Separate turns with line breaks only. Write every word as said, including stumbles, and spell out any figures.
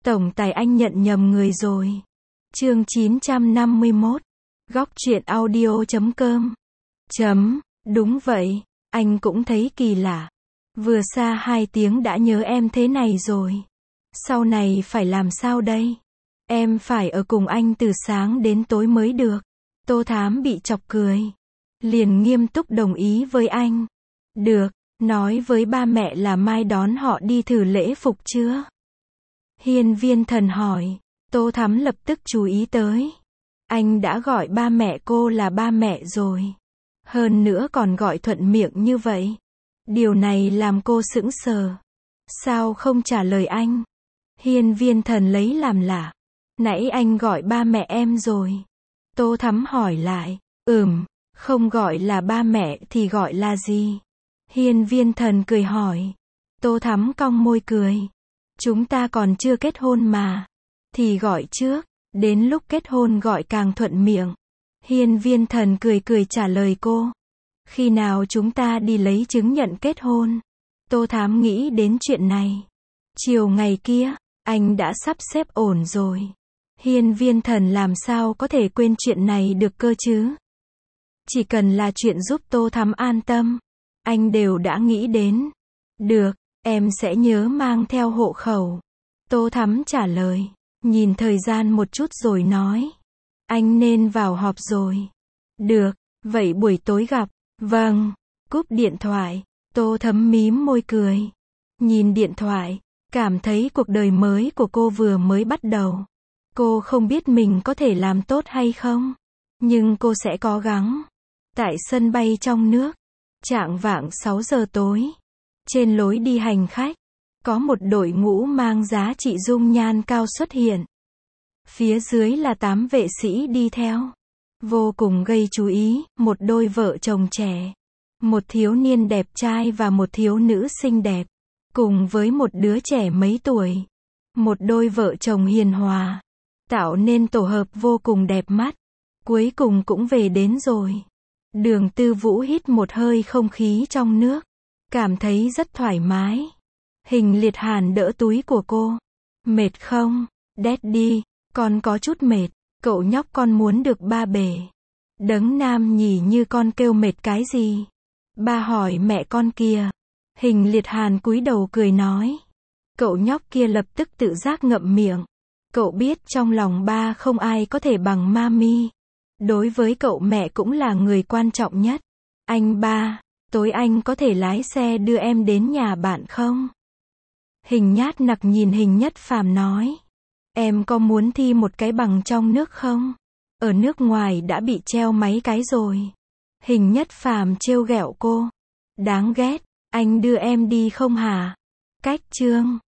Tổng tài anh nhận nhầm người rồi. Chương chín trăm năm mươi mốt. Góc truyện audio chấm com. Chấm, đúng vậy, anh cũng thấy kỳ lạ. Vừa xa hai tiếng đã nhớ em thế này rồi. Sau này phải làm sao đây? Em phải ở cùng anh từ sáng đến tối mới được. Tô Thám bị chọc cười. Liền nghiêm túc đồng ý với anh. Được, nói với ba mẹ là mai đón họ đi thử lễ phục chưa? Hiên Viên Thần hỏi. Tô Thắm lập tức chú ý tới. Anh đã gọi ba mẹ cô là ba mẹ rồi. Hơn nữa còn gọi thuận miệng như vậy. Điều này làm cô sững sờ. Sao không trả lời anh? Hiên Viên Thần lấy làm lạ. Nãy anh gọi ba mẹ em rồi. Tô Thắm hỏi lại. Ừm, không gọi là ba mẹ thì gọi là gì? Hiên Viên Thần cười hỏi. Tô Thắm cong môi cười. Chúng ta còn chưa kết hôn mà. Thì gọi trước, đến lúc kết hôn gọi càng thuận miệng. Hiên Viên Thần cười cười trả lời cô. Khi nào chúng ta đi lấy chứng nhận kết hôn? Tô Thám nghĩ đến chuyện này. Chiều ngày kia, anh đã sắp xếp ổn rồi. Hiên Viên Thần làm sao có thể quên chuyện này được cơ chứ? Chỉ cần là chuyện giúp Tô Thắm an tâm, anh đều đã nghĩ đến. Được, em sẽ nhớ mang theo hộ khẩu. Tô Thắm trả lời, nhìn thời gian một chút rồi nói. Anh nên vào họp rồi. Được, vậy buổi tối gặp. Vâng, cúp điện thoại, Tô Thắm mím môi cười. Nhìn điện thoại, cảm thấy cuộc đời mới của cô vừa mới bắt đầu. Cô không biết mình có thể làm tốt hay không, nhưng cô sẽ cố gắng. Tại sân bay trong nước, chạng vạng sáu giờ tối, trên lối đi hành khách, có một đội ngũ mang giá trị dung nhan cao xuất hiện. Phía dưới là tám vệ sĩ đi theo. Vô cùng gây chú ý, một đôi vợ chồng trẻ. Một thiếu niên đẹp trai và một thiếu nữ xinh đẹp. Cùng với một đứa trẻ mấy tuổi. Một đôi vợ chồng hiền hòa. Tạo nên tổ hợp vô cùng đẹp mắt. Cuối cùng cũng về đến rồi. Đường Tư Vũ hít một hơi không khí trong nước. Cảm thấy rất thoải mái. Hình Liệt Hàn đỡ túi của cô. Mệt không? Daddy, con có chút mệt. Cậu nhóc con muốn được ba bể. Đấng nam nhỉ như con kêu mệt cái gì? Ba hỏi mẹ con kìa. Hình Liệt Hàn cúi đầu cười nói. Cậu nhóc kia lập tức tự giác ngậm miệng. Cậu biết trong lòng ba không ai có thể bằng mami. Đối với cậu mẹ cũng là người quan trọng nhất. Anh ba, tối anh có thể lái xe đưa em đến nhà bạn không? Hình Nhát Nặc nhìn Hình Nhất Phàm nói. Em có muốn thi một cái bằng trong nước không? Ở nước ngoài đã bị treo mấy cái rồi. Hình Nhất Phàm trêu ghẹo cô. Đáng ghét, anh đưa em đi không hả? Cách chương